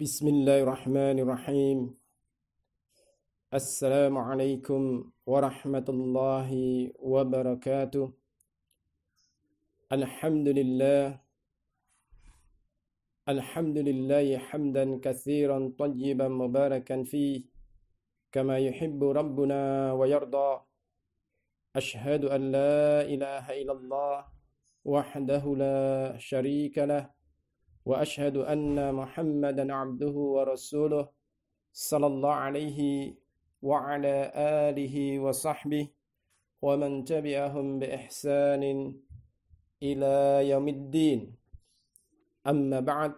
Bismillahirrahmanirrahim. Assalamualaikum warahmatullahi wabarakatuh. Alhamdulillah. Alhamdulillahi hamdan katsiran tayyiban mubarakan fih kama yuhibbu rabbuna wa yarda. Ashhadu an la ilaha illallah wahdahu la syarika lah. Wa ashhadu anna Muhammadan abduhu wa rasuluh sallallahu alaihi wa ala alihi wa sahbihi wa man tabi'ahum bi ihsanin ila yaumiddin. Amma ba'd.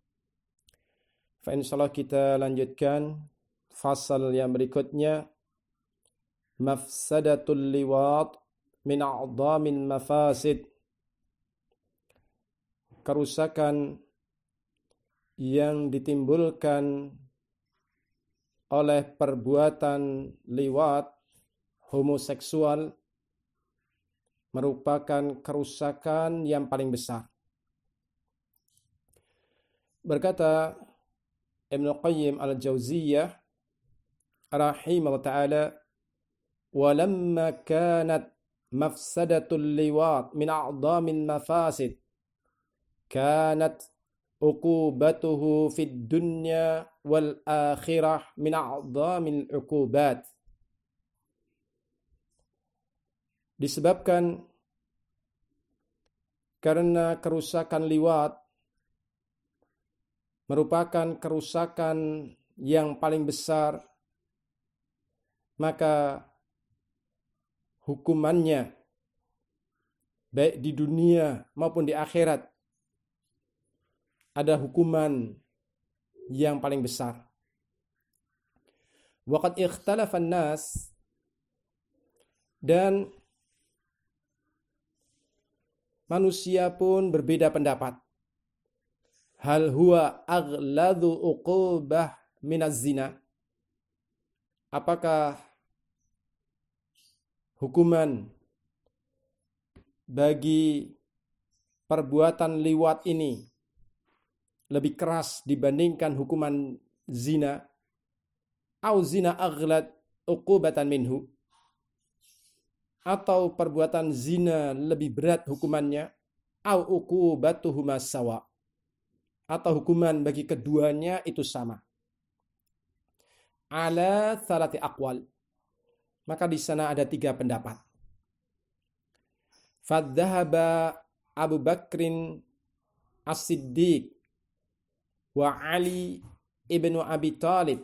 Fa insyaallah kita lanjutkan fasal yang berikutnya, mafsadatul liwat min a'dhamil mafasid. Kerusakan yang ditimbulkan oleh perbuatan liwat homoseksual merupakan kerusakan yang paling besar. Berkata Ibnu Qayyim al-Jauziyah rahimahullah ta'ala, "Walamma kanat mafsadatul liwat min a'dhamil mafasid, kanat uqubatuhu fid dunya wal akhirah min a'dhamil uqubat." Disebabkan karena kerusakan liwat merupakan kerusakan yang paling besar, maka hukumannya baik di dunia maupun di akhirat ada hukuman yang paling besar. Waqad ikhtalafan nas, dan manusia pun berbeda pendapat. Hal huwa aghladu uqubah minaz zina. Apakah hukuman bagi perbuatan liwat ini lebih keras dibandingkan hukuman zina? Au zina aghlad uqubatan minhu. Atau perbuatan zina lebih berat hukumannya? Au uqubatuhuma sawa. Atau hukuman bagi keduanya itu sama? Ala thalati aqwal. Maka di sana ada 3 pendapat. Fadhahaba Abu Bakrin As-Siddiq wa Ali ibnu Abi Thalib.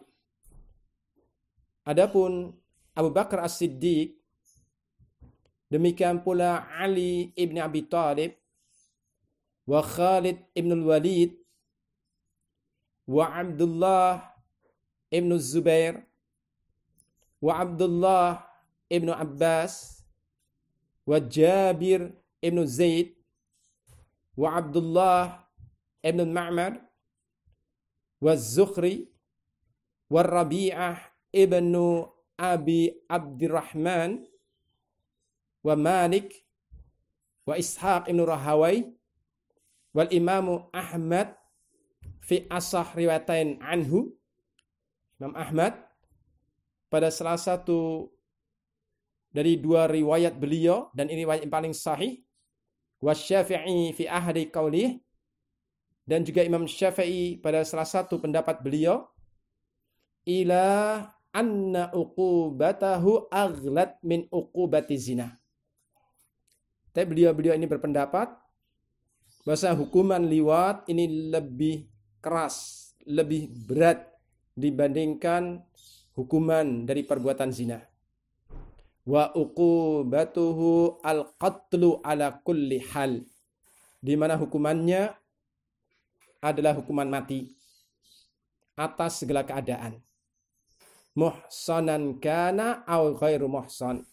Adapun Abu Bakar As-Siddiq, demikian pula Ali ibnu Abi Thalib, wa Khalid ibnu Walid, wa Abdullah ibnu Zubair, wa Abdullah ibnu Abbas, wa Jabir ibnu Zaid, wa Abdullah ibnu Ma'mar, wa Zuhri, wa Rabi'ah ibnu Abi Abdurrahman, wa Malik, wa Ishaq ibnu Rahawai, wal Imamu Ahmad fi asah riwayatain anhu. Imam Ahmad pada salah satu dari 2 riwayat beliau, dan ini riwayat yang paling sahih, wa Syafi'i fi ahadi qaulih, dan juga Imam Syafi'i pada salah satu pendapat beliau, ila anna uqubatahu aghlad min uqubati zina. Tapi beliau-beliau ini berpendapat bahwa hukuman liwat ini lebih keras, lebih berat dibandingkan hukuman dari perbuatan zina. Wa uqubatuhu al-qatlu ala kulli hal, di mana hukumannya adalah hukuman mati atas segala keadaan. Muhsanan kana aw ghairu muhsan.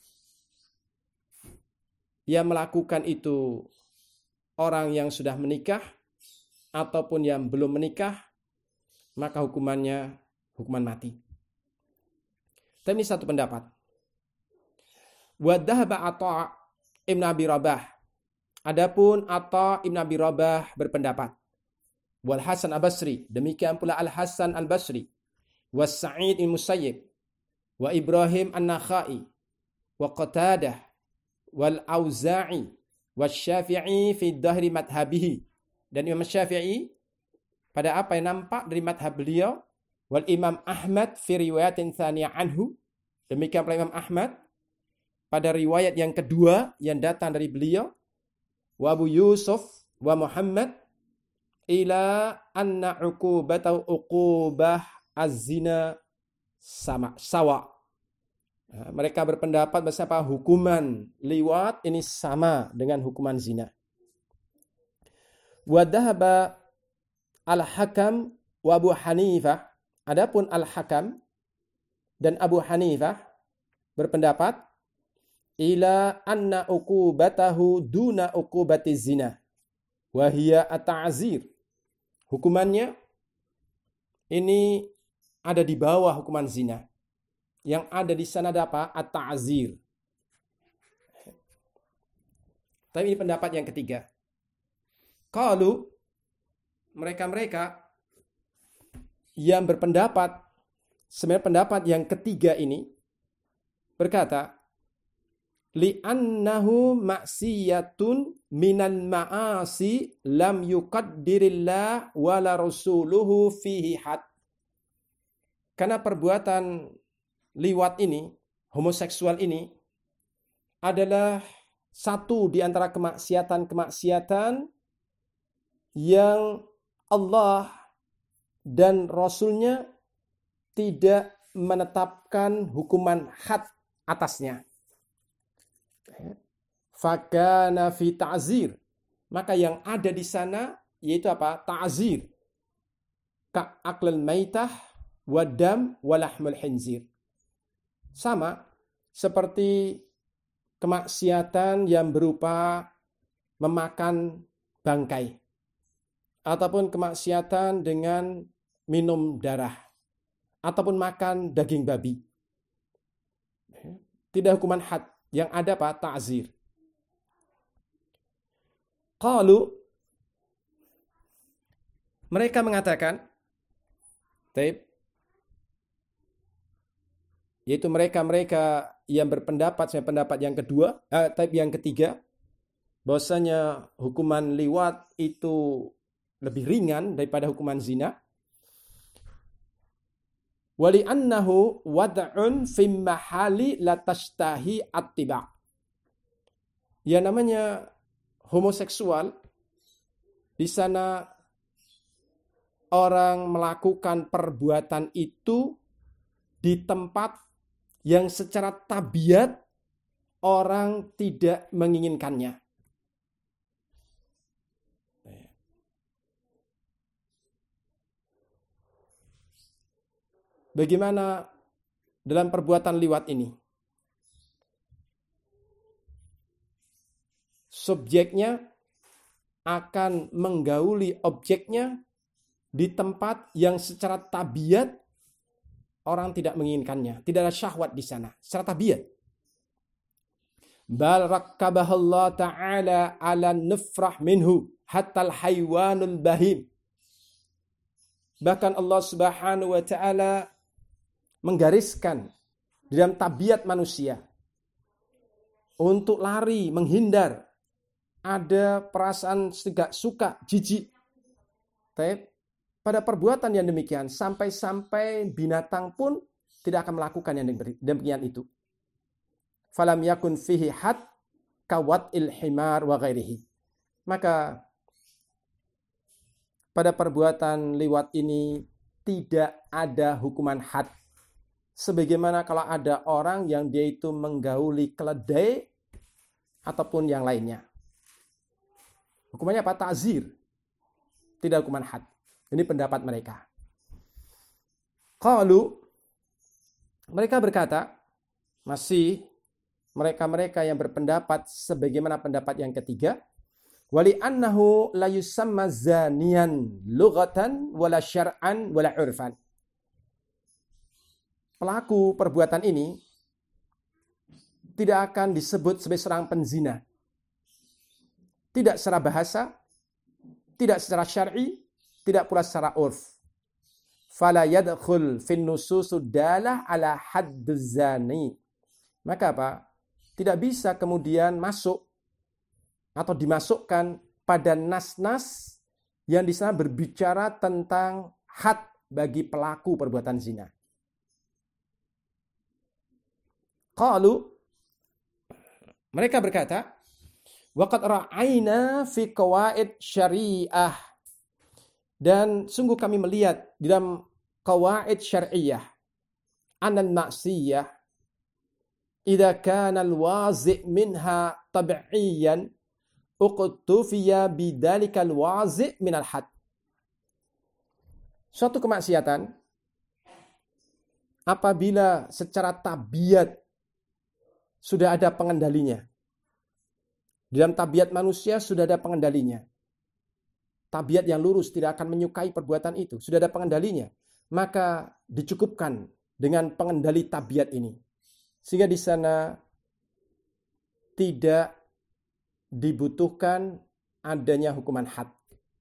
Yang melakukan itu orang yang sudah menikah ataupun yang belum menikah, maka hukumannya hukuman mati. Tapi ini satu pendapat. Wa dhahaba Atha ibn Abi Rabah. Adapun Atha ibn Abi Rabah berpendapat, wal Hasan Al-Basri, demikian pula Al-Hasan Al-Basri, was Sa'id bin Musayyib, wa Ibrahim An-Nakhai, wa Qatadah, wal Auza'i, was Syafi'i fi dhahri madhabihi. Dan Imam Syafi'i pada apa yang nampak dari madhab beliau, wal Imam Ahmad fi riwayatin tsaniyah anhu, demikian pula Imam Ahmad pada riwayat yang kedua yang datang dari beliau, wa Abu Yusuf wa Muhammad ila anna uqubatahu uqubah az-zina sawa. Mereka berpendapat bahwa hukuman liwat ini sama dengan hukuman zina. Wa dhahaba Al-Hakam wa Abu Hanifah, adapun Al-Hakam dan Abu Hanifah berpendapat ila anna uqubatahu duna uqubati zina wa hiya at-ta'zir. Hukumannya ini ada di bawah hukuman zina. Yang ada di sana ada apa? At-ta'zir. Tapi ini pendapat yang ketiga. Kalau mereka-mereka yang berpendapat, sebenarnya pendapat yang ketiga ini berkata, li'annahu maksiyatun minan ma'asi lam yuqaddirillah wala rasuluhu fihi had. Karena perbuatan liwat ini, homoseksual ini adalah satu di antara kemaksiatan-kemaksiatan yang Allah dan Rasulnya tidak menetapkan hukuman had atasnya. Fakana fi ta'zir. Maka yang ada di sana yaitu apa? Ta'zir. Ka aklal maitah wadam walahmul khinzir. Sama seperti kemaksiatan yang berupa memakan bangkai ataupun kemaksiatan dengan minum darah ataupun makan daging babi. Tidak hukuman had, yang ada apa? Ta'zir. Qalu, mereka mengatakan, yaitu mereka-mereka yang berpendapat, saya pendapat yang kedua, yang ketiga, bahwasanya hukuman liwat itu lebih ringan daripada hukuman zina. Wali annahu wad'un fi mahali la tashtahi attiba. Yang namanya homoseksual, di sana orang melakukan perbuatan itu di tempat yang secara tabiat orang tidak menginginkannya. Bagaimana dalam perbuatan liwat ini? Subjeknya akan menggauli objeknya di tempat yang secara tabiat orang tidak menginginkannya. Tidak ada syahwat di sana. Secara tabiat. Bal rakkabahallah ta'ala ala nufrah minhu hatta al-haywanul bahim. Bahkan Allah Subhanahu wa ta'ala menggariskan di dalam tabiat manusia untuk lari, menghindar. Ada perasaan tidak suka, jijik. Pada perbuatan yang demikian, sampai-sampai binatang pun tidak akan melakukan yang demikian itu. Falam yakun fihi had kawat'il himar wa ghairihi. Maka pada perbuatan liwat ini tidak ada hukuman had. Sebagaimana kalau ada orang yang dia itu menggauli keledai ataupun yang lainnya. Hukumannya apa? Ta'zir. Tidak hukuman had. Ini pendapat mereka. Qalu, mereka berkata, masih mereka-mereka yang berpendapat sebagaimana pendapat yang ketiga, wali annahu la yusamma zaniyan lughatan wala syar'an wala urfan. Pelaku perbuatan ini tidak akan disebut sebagai seorang penzina. Tidak secara bahasa, tidak secara syar'i, tidak pula secara urf. Fala yadkhul fin nususud dalah ala hadduz zani. Maka apa? Tidak bisa kemudian masuk atau dimasukkan pada nas-nas yang di sana berbicara tentang had bagi pelaku perbuatan zina. Qalu, mereka berkata, waqad ra'ayna fi qawaid syariah. Dan sungguh kami melihat di dalam qawaid syariah anan maksiyah idza kana al-wazi' minha tab'iyan uqtufiya bidzalikal wazi' minal had. Suatu kemaksiatan apabila secara tabiat sudah ada pengendalinya. Di dalam tabiat manusia sudah ada pengendalinya. Tabiat yang lurus tidak akan menyukai perbuatan itu. Sudah ada pengendalinya. Maka dicukupkan dengan pengendali tabiat ini. Sehingga di sana tidak dibutuhkan adanya hukuman had.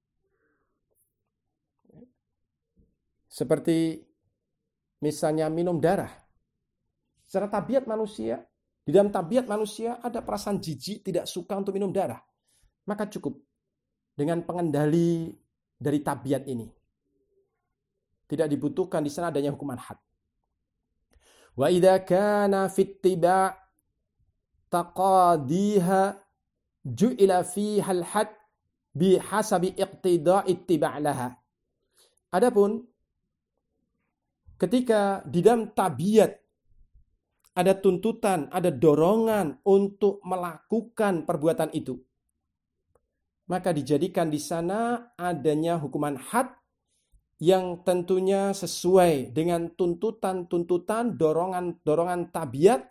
Seperti misalnya minum darah. Secara tabiat manusia, di dalam tabiat manusia ada perasaan jijik tidak suka untuk minum darah. Maka cukup dengan pengendali dari tabiat ini. Tidak dibutuhkan di sana adanya hukuman had. Wa idza kana fit tiba' taqadiha ju'ila fiha al-had bihasabi iqtida'i ittiba' laha. Adapun ketika di dalam tabiat ada tuntutan, ada dorongan untuk melakukan perbuatan itu, maka dijadikan di sana adanya hukuman had yang tentunya sesuai dengan tuntutan-tuntutan, dorongan tabiat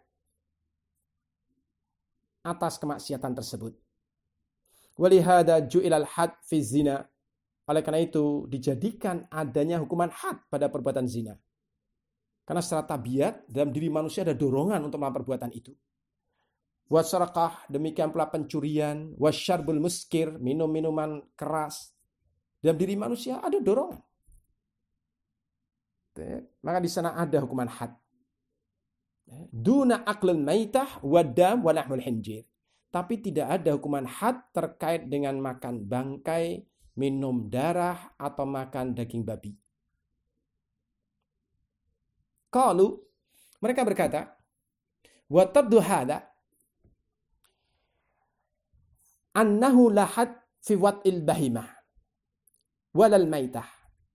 atas kemaksiatan tersebut. Walihada ju'ilal had fi zina. Oleh karena itu dijadikan adanya hukuman had pada perbuatan zina. Karena secara tabiat dalam diri manusia ada dorongan untuk melakukan perbuatan itu. Wasarakah, demikian pula pencurian, wasyarbul muskir, minum-minuman keras. Dalam diri manusia ada dorongan. Maka di sana ada hukuman had. Duna aklul maitah wadam wa lahmul hinjir. Tapi tidak ada hukuman had terkait dengan makan bangkai, minum darah, atau makan daging babi. Qalu, mereka berkata, wa taddu hada annahu lahad fi wat'il bahimah walal maitah.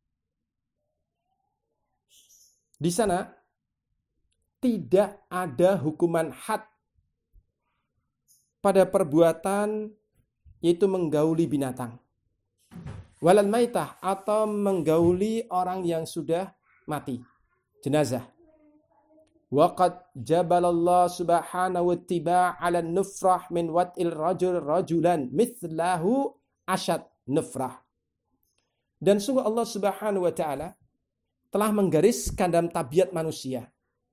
Di sana tidak ada hukuman had pada perbuatan yaitu menggauli binatang. Walal maitah atau menggauli orang yang sudah mati, jenazah. Waqad jabalallah subhanahu wa ta'ala 'ala nufrah min wat'il rajul rajulan mithlahu ashad nufrah. Dan sungguh Allah subhanahu wa ta'ala telah menggariskan dalam tabiat manusia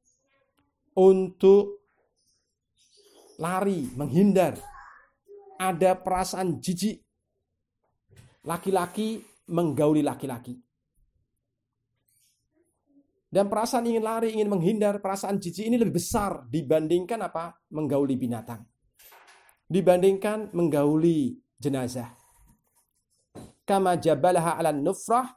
untuk lari, menghindar. Ada perasaan jijik. Laki-laki menggauli laki-laki. Dan perasaan ingin lari, ingin menghindar, perasaan jijik ini lebih besar dibandingkan apa? Menggauli binatang. Dibandingkan menggauli jenazah. Kama jabalaha 'ala nufrah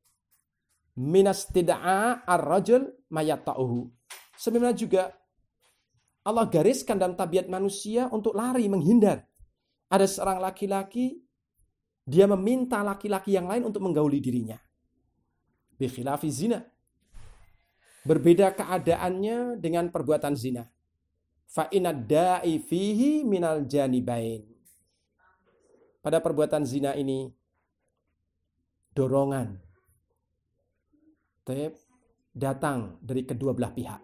minastida'a ar-rajul mayatta'uhu. Sebenarnya juga Allah gariskan dalam tabiat manusia untuk lari, menghindar. Ada seorang laki-laki, dia meminta laki-laki yang lain untuk menggauli dirinya. Bi khilafi zina. Berbeda keadaannya dengan perbuatan zina. Fa inad da'i fihi minal janibain. Pada perbuatan zina ini dorongan datang dari kedua belah pihak.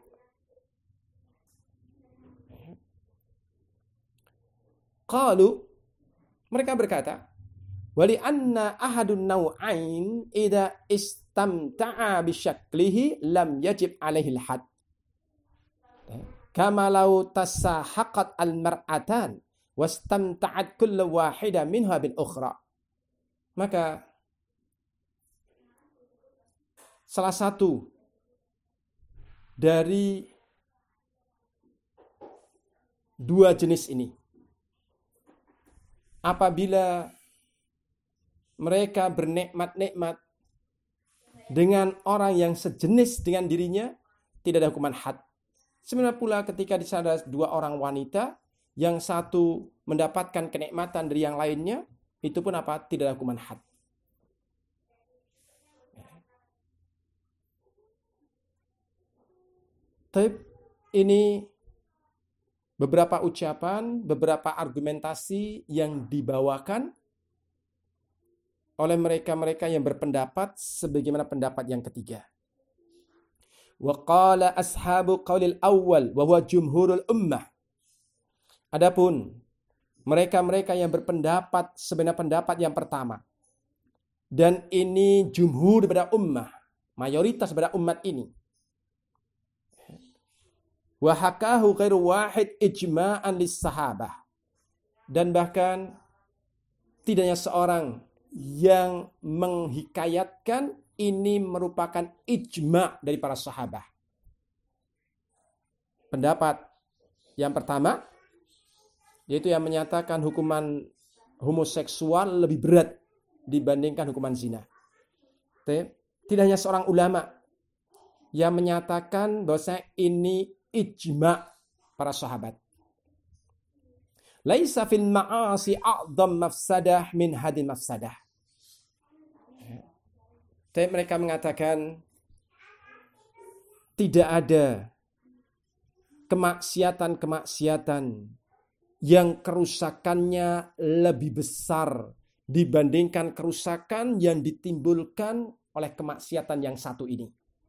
Qalu, mereka berkata, wali anna ahadun naw'ain idza istamta'a bisyaklihi lam yajib alaihi al-had. Kama law tasahaqat al-mar'atan wastamta'at kullu wahida minha bil ukhra. Maka salah satu dari dua jenis ini. Apabila mereka bernikmat-nikmat dengan orang yang sejenis dengan dirinya, tidak ada hukuman had. Sebenarnya pula ketika di sana ada dua orang wanita, yang satu mendapatkan kenikmatan dari yang lainnya, itu pun apa? Tidak ada hukuman had. Tapi ini beberapa ucapan, beberapa argumentasi yang dibawakan oleh mereka-mereka yang berpendapat sebagaimana pendapat yang ketiga. Wa qala ashabu qaulil awwal wa huwa jumhurul ummah. Adapun mereka-mereka yang berpendapat sebenarnya pendapat yang pertama, dan ini jumhur daripada ummah, mayoritas daripada umat ini. Wa hakahu ghairu wahid ijma'an lis sahabah. Dan bahkan tidaknya seorang yang menghikayatkan ini merupakan ijma' dari para sahabat. Pendapat yang pertama, yaitu yang menyatakan hukuman homoseksual lebih berat dibandingkan hukuman zina. Tidak hanya seorang ulama yang menyatakan bahwa ini ijma' para sahabat. Laisa fil ma'asi a'dham mafsadah min hadin mafsadah. Tapi mereka mengatakan tidak ada kemaksiatan-kemaksiatan yang kerusakannya lebih besar dibandingkan kerusakan yang ditimbulkan oleh kemaksiatan yang satu ini.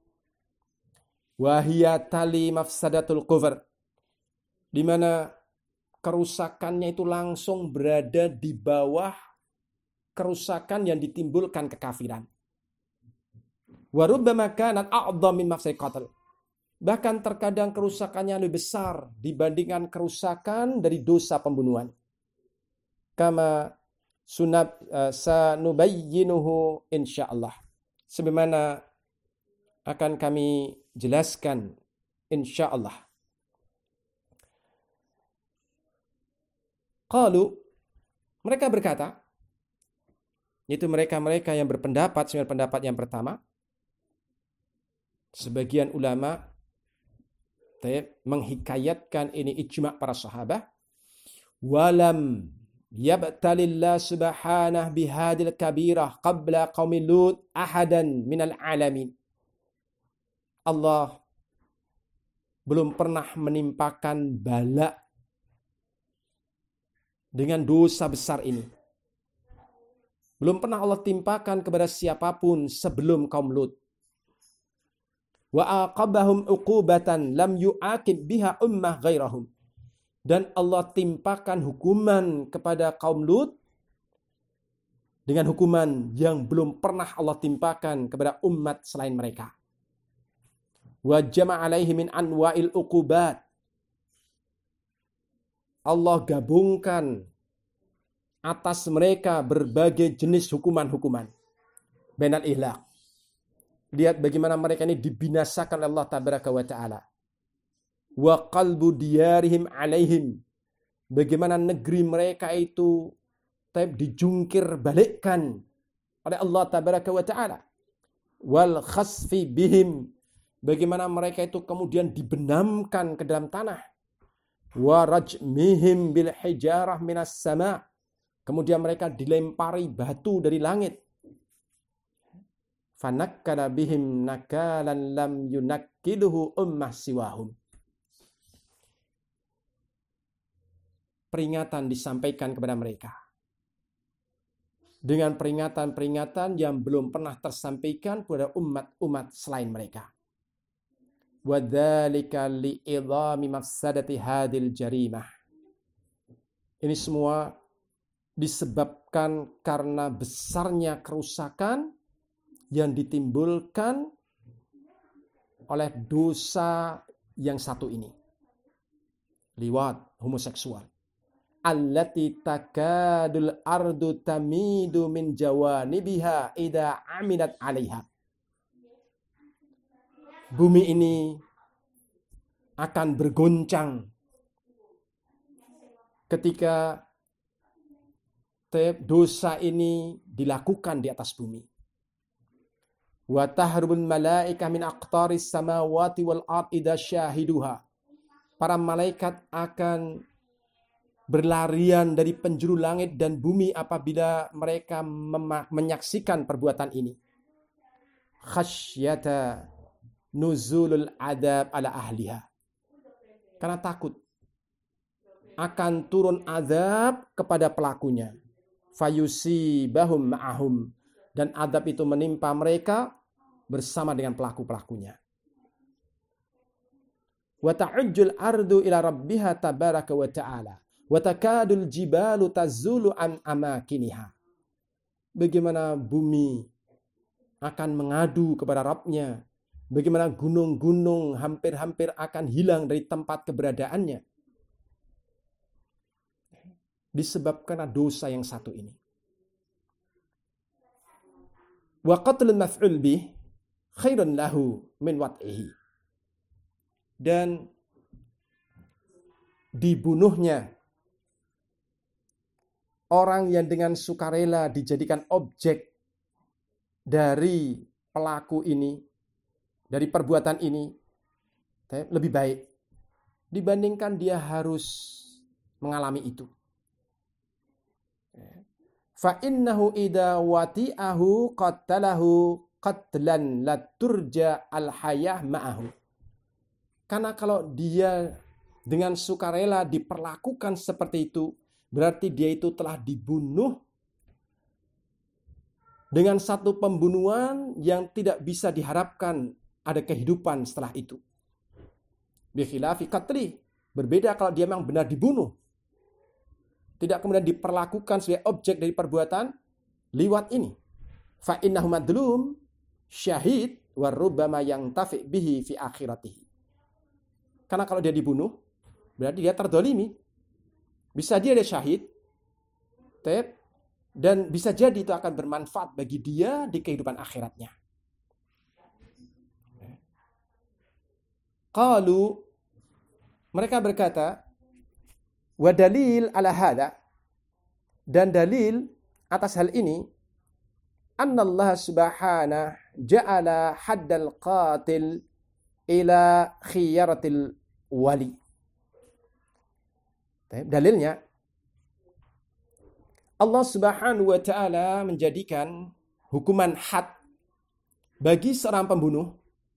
Wahia tali mafsadatul kufr, di mana kerusakannya itu langsung berada di bawah kerusakan yang ditimbulkan kekafiran. Wa rubbama kanat a'dham min mafsadil qatl. Bahkan terkadang kerusakannya lebih besar dibandingkan kerusakan dari dosa pembunuhan. Kama sanubayyinuhu insyaallah. Sebagaimana akan kami jelaskan insyaallah. Qalu, mereka berkata, yaitu mereka-mereka yang berpendapat sebenarnya pendapat yang pertama, sebagian ulama menghikayatkan ini ijma' para sahabat, walam yabtalillah subhanahu bihadil kabirah qabla qaumi Lut ahadan minal alamin. Allah belum pernah menimpakan bala dengan dosa besar ini. Belum pernah Allah timpakan kepada siapapun sebelum kaum Lut. Wa aqabahum uqubatan lam yu'aqib biha ummah ghairahum. Dan Allah timpakan hukuman kepada kaum Lut dengan hukuman yang belum pernah Allah timpakan kepada umat selain mereka. Wa jama' alaihi min anwa'il uqubat. Allah gabungkan atas mereka berbagai jenis hukuman-hukuman. Bainal ihlaq. Lihat bagaimana mereka ini dibinasakan oleh Allah tabaraka wa ta'ala. Wa qalbu diyarihim alaihim. Bagaimana negeri mereka itu dijungkir balikkan oleh Allah tabaraka wa ta'ala. Wal khasfi bihim. Bagaimana mereka itu kemudian dibenamkan ke dalam tanah. Wa rajmihim bil hijarah minas sama'. Kemudian mereka dilempari batu dari langit. Fanakkala bihim nakalan lam yunakkiduhu ummah siwahum. Peringatan disampaikan kepada mereka. Dengan peringatan-peringatan yang belum pernah tersampaikan kepada umat-umat selain mereka. Wadzalika li'idhami mafsadati hadil jarimah. Ini semua disebabkan karena besarnya kerusakan yang ditimbulkan oleh dosa yang satu ini. Liwat, homoseksual. Allati takadul ardu tamidu min jawanibiha idha aminat alaiha. bumi ini akan bergoncang ketika dosa ini dilakukan di atas bumi. Wa tahrubul malaika min aqtaris samawati wal ard idza syahiduha. Para malaikat akan berlarian dari penjuru langit dan bumi apabila mereka menyaksikan perbuatan ini. Khasyata nuzulul adab ala ahliha. Karena takut akan turun azab kepada pelakunya. Fayusibahum ma'ahum. Dan azab itu menimpa mereka bersama dengan pelaku-pelakunya. Wa ta'ujjul ardu ila rabbiha tabaraka wa ta'ala. Wa takadul jibalu tazulu an amakiniha. Bagaimana bumi akan mengadu kepada Rabb-nya. Bagaimana gunung-gunung hampir-hampir akan hilang dari tempat keberadaannya. Disebabkan dosa yang satu ini. Wa qatlul maf'ul bih khairun lahu min wat'ihi. Dan dibunuhnya orang yang dengan sukarela dijadikan objek dari pelaku ini, dari perbuatan ini, lebih baik dibandingkan dia harus mengalami itu. Fa innahu idza wati'ahu qatalahu qatlan la turja al hayah ma'ahu. Karena kalau dia dengan sukarela diperlakukan seperti itu, berarti dia itu telah dibunuh dengan satu pembunuhan yang tidak bisa diharapkan ada kehidupan setelah itu. Bi khilafi qatli, berbeda kalau dia memang benar dibunuh. Tidak kemudian diperlakukan sebagai objek dari perbuatan liwat ini. Fa innahu madlum syahid wa rubbama yantafi bihi fi akhiratihi. Karena kalau dia dibunuh, berarti dia terdolimi. Bisa dia syahid, dan bisa jadi itu akan bermanfaat bagi dia di kehidupan akhiratnya. Qalu, mereka berkata, wa dalil ala hada, dan dalil atas hal ini, anna Allah subhanahu ja'ala haddal qatil ila khiyaratil wali. Dalilnya, Allah subhanahu wa ta'ala menjadikan hukuman had bagi seorang pembunuh,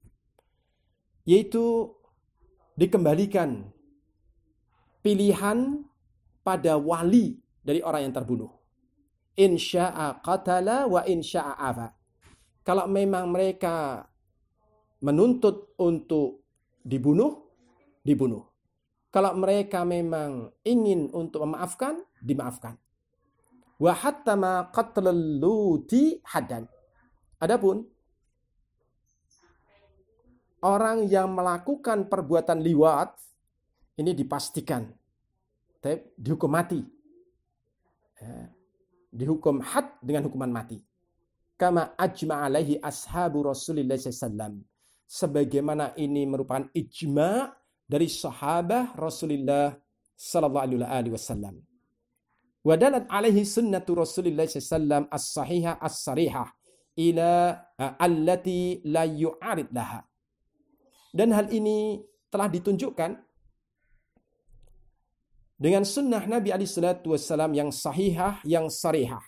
yaitu dikembalikan pilihan pada wali dari orang yang terbunuh. Insya'a qatala wa insya'a afa. Kalau memang mereka menuntut untuk dibunuh, dibunuh. Kalau mereka memang ingin untuk memaafkan, dimaafkan. Wa hatta ma qatlal luti haddan. Adapun orang yang melakukan perbuatan liwat ini dipastikan dihukum mati. Dihukum had dengan hukuman mati. Kama ajma' alaihi ashabu Rasulillah SAW. Sebagaimana ini merupakan ijma' dari sahabat Rasulullah sallallahu alaihi wasallam. Wa dalat alaihi sunnatu Rasulillah sallallahu as-sahihah as-sarihah ila allati la yu'arid laha. Dan hal ini telah ditunjukkan dengan sunnah Nabi alaihi salatu wasallam yang sahihah, yang sarihah.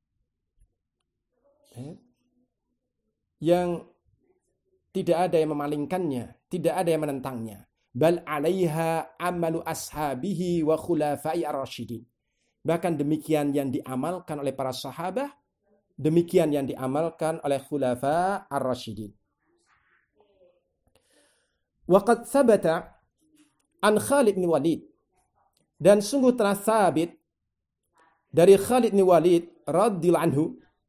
Yang tidak ada yang memalingkannya, tidak ada yang menentangnya. Bal alaiha amalu ashabihi wa khulafai ar-rasyidin. Bahkan demikian yang diamalkan oleh para sahabat, demikian yang diamalkan oleh khulafa ar-rasyidin. Wa qad thabata an Khalid bin Walid, dan sungguh telah sabit dari Khalid bin Walid radhiyallahu anhu,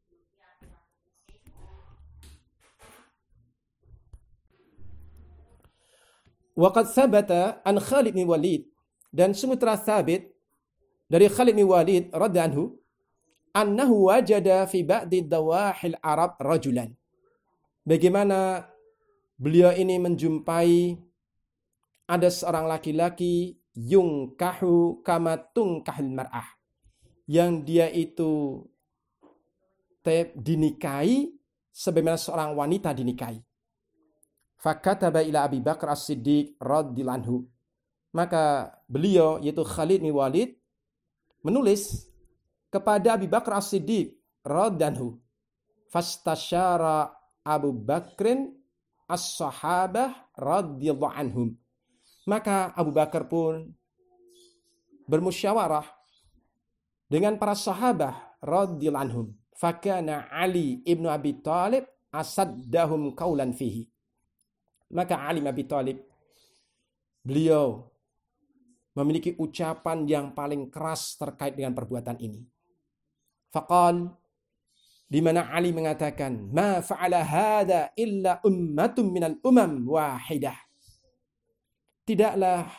waqad sabata an Khalid bin Walid, dan sungguh telah sabit dari Khalid bin Walid radhiyallahu anhu, annahu wajada fi ba'di dawahil Arab rajulan. Bagaimana beliau ini menjumpai ada seorang laki-laki yungkahu kama tungkahil mar'ah, yang dia itu dinikahi sebagaimana seorang wanita dinikahi. Fakataba ila Abi Bakar As-Siddiq radhiyallahu anhu. Maka beliau, yaitu Khalid bin Walid, menulis kepada Abi Bakar As-Siddiq radhiyallahu anhu. Fastasyara Abu Bakrin as-sahabah radhiyallahu anhum. Maka Abu Bakar pun bermusyawarah dengan para sahabat radhiyallahu anhum. Fakana Ali ibnu Abi Thalib asaddahum qaulan fihi. Maka Ali bin Abi Thalib, beliau memiliki ucapan yang paling keras terkait dengan perbuatan ini. Faqal, di mana Ali mengatakan, ma fa'ala hadza illa ummatun minal umam wahidah. Tidaklah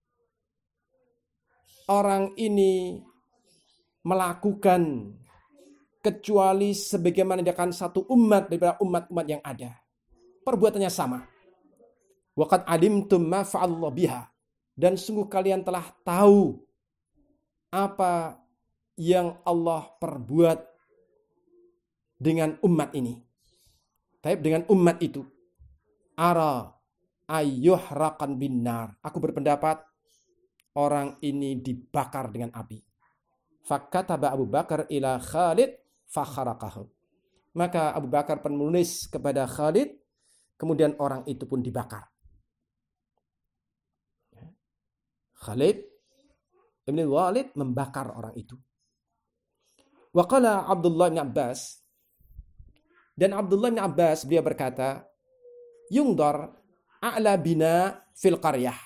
orang ini melakukan kecuali sebagaimana dia akan satu umat daripada umat-umat yang ada. Perbuatannya sama. Wa qad alimtum ma fa'allahu biha. Dan sungguh kalian telah tahu apa yang Allah perbuat dengan umat ini. Tapi dengan umat itu, ara ayyuhraqan binnar. Aku berpendapat orang ini dibakar dengan api. Fakataba Abu Bakar ila Khalid fakharaqahu. Maka Abu Bakar penulis kepada Khalid, kemudian orang itu pun dibakar. Khalid ibn Walid membakar orang itu. Wa qala Abdullah bin Abbas, dan Abdullah bin Abbas beliau berkata, yungdar a'la bina fil qaryah.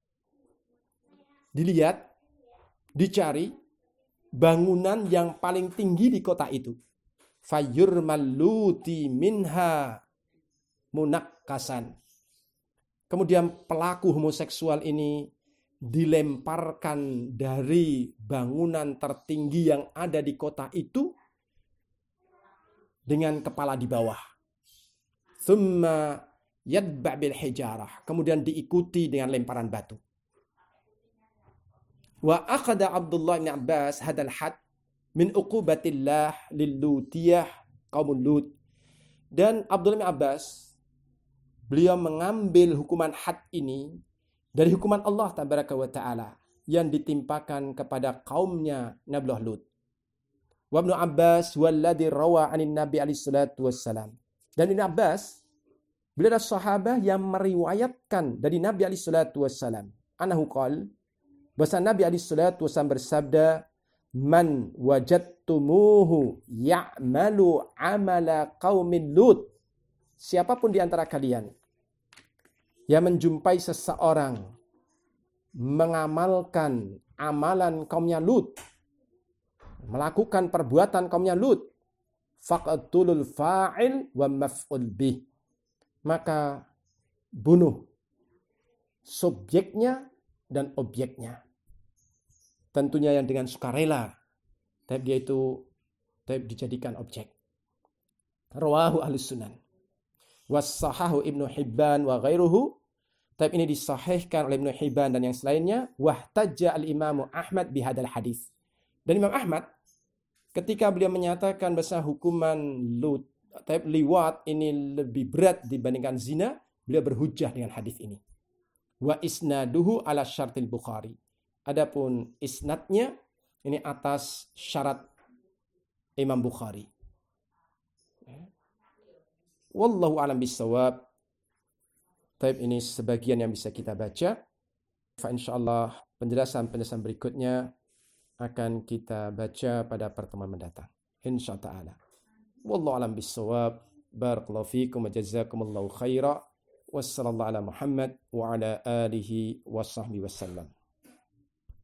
Dilihat, dicari bangunan yang paling tinggi di kota itu. Fayurmal luti minha munakkasan. Kemudian pelaku homoseksual ini dilemparkan dari bangunan tertinggi yang ada di kota itu dengan kepala di bawah. Thumma yadba' bil hijarah. Kemudian diikuti dengan lemparan batu. Wa akhada Abdullah bin Abbas hadal had min uqubatillah lillutiyah qaumul Lut. Dan Abdullah bin Abbas, beliau mengambil hukuman had ini dari hukuman Allah tabaraka wa ta'ala yang ditimpakan kepada kaumnya Nabiullah Lut. Wa Ibnu Abbas walladhi rawa anin Nabi alaihi salatu wassalam. Dan Ibnu Abbas, beliau adalah sahabat yang meriwayatkan dari Nabi alaihi salatu wassalam. Anahu qala, bahasa Nabi alaihi salatu wassalam bersabda, man wajadtumuhu ya'malu amala qaumin Lut. Siapapun di antara kalian yang menjumpai seseorang mengamalkan amalan kaumnya Lut, melakukan perbuatan kaumnya Lut, faqtulul fa'il wa maf'ul bih. Maka bunuh subjeknya dan objeknya. Tentunya yang dengan sukarela, tapi dia itu dijadikan objek. Rawahu Ahlus Sunan. Was-sahahu Ibnu Hibban wa ghairuhu. Tapi ini disahihkan oleh Ibnu Hibban dan yang selainnya. Wahtajja al-Imamu Ahmad bihadal hadis. Dan Imam Ahmad ketika beliau menyatakan bahwa hukuman liwat ini lebih berat dibandingkan zina, beliau berhujjah dengan hadis ini. Wa isnaduhu ala syartil Bukhari. Adapun isnadnya ini atas syarat Imam Bukhari. Wallahu a'lam bissawab. Taib, ini sebagian yang bisa kita baca. Fa insyaallah penjelasan berikutnya akan kita baca pada pertemuan mendatang. Insyaallah ta'ala. Wallahu a'lam bissawab. Barakallahu fiikum wa jazakumullahu khaira. Wassallallahu ala Muhammad wa ala alihi wa sahbihi wasallam.